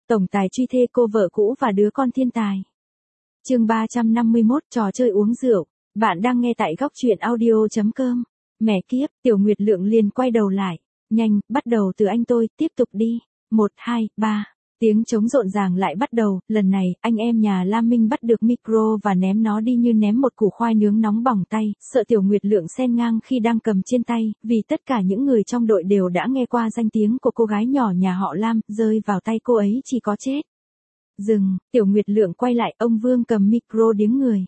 Tổng tài truy thê cô vợ cũ và đứa con thiên tài. Chương 351 trò chơi uống rượu. Bạn đang nghe tại góc truyện audio.com. Mẹ kiếp, Tiểu Nguyệt Lượng liền quay đầu lại. Nhanh, bắt đầu từ anh tôi, tiếp tục đi. 1, 2, 3. Tiếng trống rộn ràng lại bắt đầu, lần này, anh em nhà Lam Minh bắt được micro và ném nó đi như ném một củ khoai nướng nóng bỏng tay, sợ Tiểu Nguyệt Lượng xen ngang khi đang cầm trên tay, vì tất cả những người trong đội đều đã nghe qua danh tiếng của cô gái nhỏ nhà họ Lam, rơi vào tay cô ấy chỉ có chết. Dừng, Tiểu Nguyệt Lượng quay lại, ông Vương cầm micro điếng người.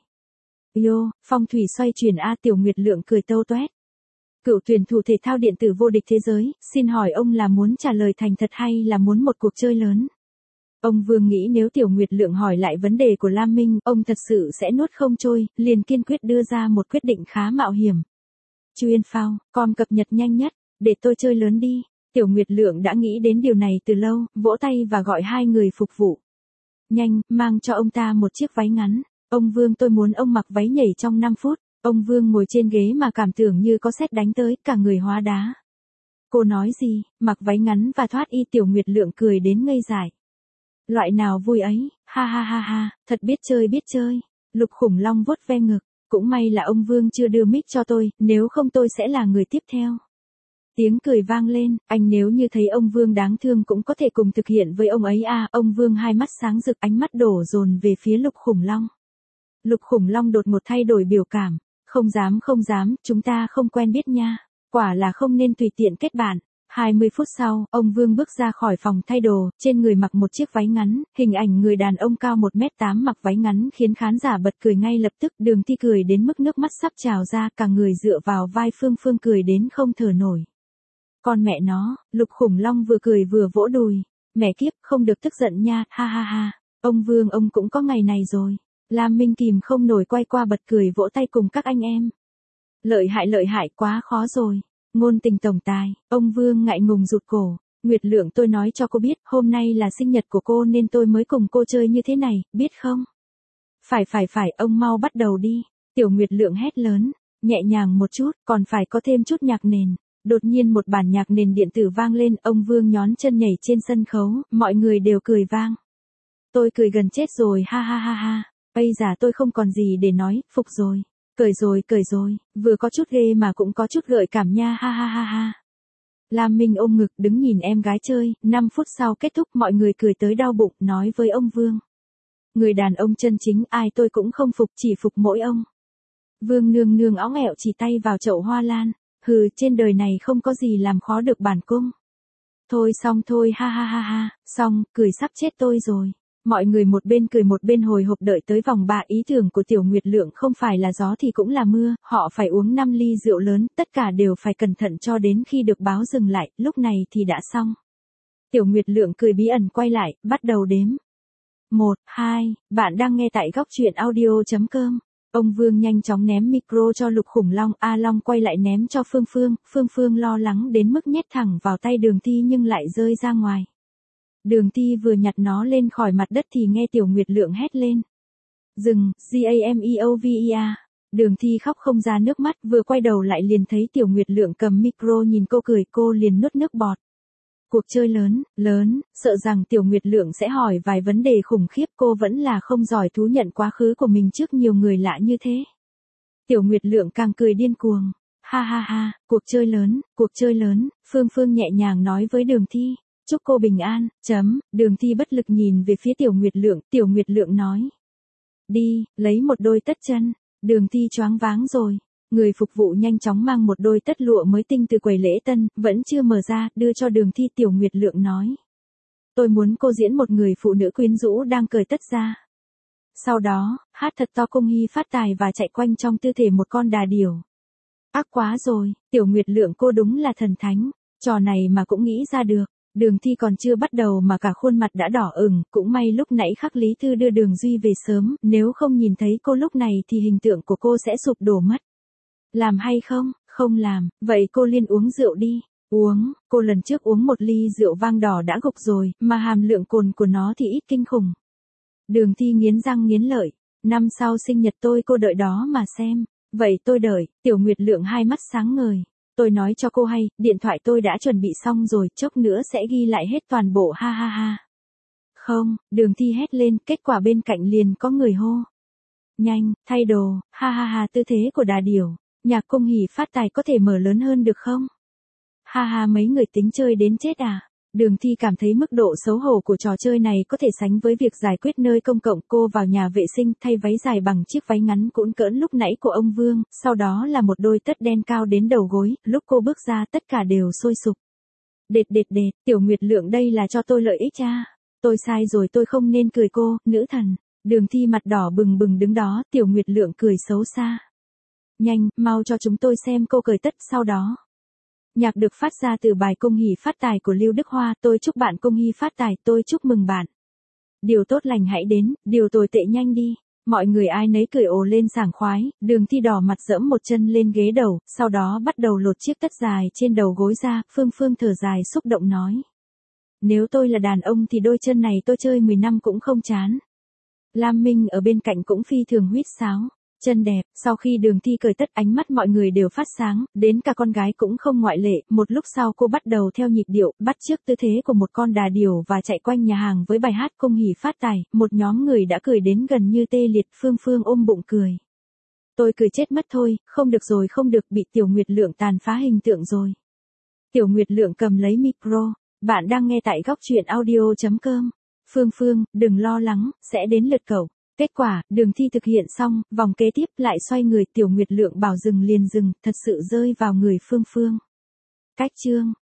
Yo, phong thủy xoay chuyển a. Tiểu Nguyệt Lượng cười tâu toét. Cựu tuyển thủ thể thao điện tử vô địch thế giới, xin hỏi ông là muốn trả lời thành thật hay là muốn một cuộc chơi lớn? Ông Vương nghĩ nếu Tiểu Nguyệt Lượng hỏi lại vấn đề của Lam Minh, ông thật sự sẽ nuốt không trôi, liền kiên quyết đưa ra một quyết định khá mạo hiểm. Chuyên phao, com cập nhật nhanh nhất, để tôi chơi lớn đi. Tiểu Nguyệt Lượng đã nghĩ đến điều này từ lâu, vỗ tay và gọi hai người phục vụ. Nhanh, mang cho ông ta một chiếc váy ngắn. Ông Vương, tôi muốn ông mặc váy nhảy trong 5 phút. Ông Vương ngồi trên ghế mà cảm tưởng như có sét đánh tới, cả người hóa đá. Cô nói gì, mặc váy ngắn và thoát y? Tiểu Nguyệt Lượng cười đến ngây dại. Loại nào vui ấy, ha ha ha ha, thật biết chơi biết chơi. Lục Khủng Long vuốt ve ngực, cũng may là ông Vương chưa đưa mic cho tôi, nếu không tôi sẽ là người tiếp theo. Tiếng cười vang lên, anh nếu như thấy ông Vương đáng thương cũng có thể cùng thực hiện với ông ấy à. Ông Vương hai mắt sáng rực, ánh mắt đổ dồn về phía Lục Khủng Long. Lục Khủng Long đột ngột thay đổi biểu cảm. Không dám, chúng ta không quen biết nha. Quả là không nên tùy tiện kết bạn. 20 phút sau, ông Vương bước ra khỏi phòng thay đồ, trên người mặc một chiếc váy ngắn, hình ảnh người đàn ông cao 1m8 mặc váy ngắn khiến khán giả bật cười ngay lập tức. Đường Thi cười đến mức nước mắt sắp trào ra, cả người dựa vào vai Phương Phương cười đến không thở nổi. Con mẹ nó, Lục Khủng Long vừa cười vừa vỗ đùi. Mẹ kiếp, không được tức giận nha, ha ha ha. Ông Vương ông cũng có ngày này rồi. Lam Minh kìm không nổi quay qua bật cười vỗ tay cùng các anh em. Lợi hại, quá khó rồi. Ngôn tình tổng tài, ông Vương ngại ngùng rụt cổ. Nguyệt Lượng, tôi nói cho cô biết, hôm nay là sinh nhật của cô nên tôi mới cùng cô chơi như thế này, biết không? Phải, ông mau bắt đầu đi. Tiểu Nguyệt Lượng hét lớn, nhẹ nhàng một chút, còn phải có thêm chút nhạc nền. Đột nhiên một bản nhạc nền điện tử vang lên, ông Vương nhón chân nhảy trên sân khấu, mọi người đều cười vang. Tôi cười gần chết rồi, ha ha ha ha. Bây giờ tôi không còn gì để nói, phục rồi. Cởi rồi, vừa có chút ghê mà cũng có chút gợi cảm nha, ha ha ha ha. Lam Minh ôm ngực đứng nhìn em gái chơi, 5 phút sau kết thúc mọi người cười tới đau bụng, nói với ông Vương. Người đàn ông chân chính ai tôi cũng không phục, chỉ phục mỗi ông. Vương nương nương óng ẹo chỉ tay vào chậu hoa lan, hừ, trên đời này không có gì làm khó được bản cung. Thôi xong thôi, ha ha ha ha, xong, cười sắp chết tôi rồi. Mọi người một bên cười một bên hồi hộp đợi tới vòng 3. Ý tưởng của Tiểu Nguyệt Lượng không phải là gió thì cũng là mưa, họ phải uống 5 ly rượu lớn, tất cả đều phải cẩn thận cho đến khi được báo dừng lại, lúc này thì đã xong. Tiểu Nguyệt Lượng cười bí ẩn quay lại, bắt đầu đếm. 1, 2, bạn đang nghe tại góc truyện audio.com. Ông Vương nhanh chóng ném micro cho Lục Khủng Long, A Long quay lại ném cho Phương Phương lo lắng đến mức nhét thẳng vào tay Đường Thi nhưng lại rơi ra ngoài. Đường Thi vừa nhặt nó lên khỏi mặt đất thì nghe Tiểu Nguyệt Lượng hét lên. Dừng, GAMEOVEA. Đường Thi khóc không ra nước mắt, vừa quay đầu lại liền thấy Tiểu Nguyệt Lượng cầm micro nhìn cô cười, cô liền nuốt nước bọt. Cuộc chơi lớn, sợ rằng Tiểu Nguyệt Lượng sẽ hỏi vài vấn đề khủng khiếp, cô vẫn là không giỏi thú nhận quá khứ của mình trước nhiều người lạ như thế. Tiểu Nguyệt Lượng càng cười điên cuồng. Ha ha ha, cuộc chơi lớn, Phương nhẹ nhàng nói với Đường Thi. Chúc cô bình an, Đường Thi bất lực nhìn về phía Tiểu Nguyệt Lượng nói. Đi, lấy một đôi tất chân. Đường Thi choáng váng rồi. Người phục vụ nhanh chóng mang một đôi tất lụa mới tinh từ quầy lễ tân, vẫn chưa mở ra, đưa cho Đường Thi. Tiểu Nguyệt Lượng nói. Tôi muốn cô diễn một người phụ nữ quyến rũ đang cởi tất ra. Sau đó, hát thật to cung hy phát tài và chạy quanh trong tư thể một con đà điểu. Ác quá rồi, Tiểu Nguyệt Lượng cô đúng là thần thánh, trò này mà cũng nghĩ ra được. Đường Thi còn chưa bắt đầu mà cả khuôn mặt đã đỏ ửng, cũng may lúc nãy Khắc Lý Thư đưa Đường Duy về sớm, nếu không nhìn thấy cô lúc này thì hình tượng của cô sẽ sụp đổ mất. Làm hay không? Không làm, vậy cô liền uống rượu đi. Uống, cô lần trước uống một ly rượu vang đỏ đã gục rồi, mà hàm lượng cồn của nó thì ít kinh khủng. Đường Thi nghiến răng nghiến lợi, năm sau sinh nhật tôi cô đợi đó mà xem. Vậy tôi đợi. Tiểu Nguyệt Lượng hai mắt sáng ngời. Tôi nói cho cô hay, điện thoại tôi đã chuẩn bị xong rồi, chốc nữa sẽ ghi lại hết toàn bộ, ha ha ha. Không, Đường Thi hét lên, kết quả bên cạnh liền có người hô. Nhanh, thay đồ, ha ha ha, tư thế của đà điểu. Nhạc Cung Hỉ Phát Tài có thể mở lớn hơn được không? Ha ha, mấy người tính chơi đến chết à? Đường Thi cảm thấy mức độ xấu hổ của trò chơi này có thể sánh với việc giải quyết nơi công cộng. Cô vào nhà vệ sinh thay váy dài bằng chiếc váy ngắn cũn cỡn lúc nãy của ông Vương, sau đó là một đôi tất đen cao đến đầu gối, lúc cô bước ra tất cả đều sôi sục. Đệt, Tiểu Nguyệt Lượng, đây là cho tôi lợi ích à? Tôi sai rồi, tôi không nên cười cô, nữ thần. Đường Thi mặt đỏ bừng bừng đứng đó, Tiểu Nguyệt Lượng cười xấu xa. Nhanh, mau cho chúng tôi xem cô cười tất sau đó. Nhạc được phát ra từ bài Cung Hỉ Phát Tài của Lưu Đức Hoa. Tôi chúc bạn Cung Hỉ phát tài, tôi chúc mừng bạn. Điều tốt lành hãy đến, điều tồi tệ nhanh đi. Mọi người ai nấy cười ồ lên sảng khoái. Đường Thi đỏ mặt dẫm một chân lên ghế đầu, sau đó bắt đầu lột chiếc tất dài trên đầu gối ra. Phương thở dài xúc động nói. Nếu tôi là đàn ông thì đôi chân này tôi chơi 10 năm cũng không chán. Lam Minh ở bên cạnh cũng phi thường huýt sáo. Chân đẹp, sau khi Đường Thi cởi tất ánh mắt mọi người đều phát sáng, đến cả con gái cũng không ngoại lệ. Một lúc sau cô bắt đầu theo nhịp điệu, bắt chước tư thế của một con đà điểu và chạy quanh nhà hàng với bài hát Cung Hỉ Phát Tài. Một nhóm người đã cười đến gần như tê liệt. Phương ôm bụng cười. Tôi cười chết mất thôi, không được, bị Tiểu Nguyệt Lượng tàn phá hình tượng rồi. Tiểu Nguyệt Lượng cầm lấy micro. Bạn đang nghe tại góc truyện audio.com. Phương, đừng lo lắng, sẽ đến lượt cậu. Kết quả, Đường Thi thực hiện xong, vòng kế tiếp lại xoay người. Tiểu Nguyệt Lượng bảo dừng liền dừng, thật sự rơi vào người Phương. Cách chương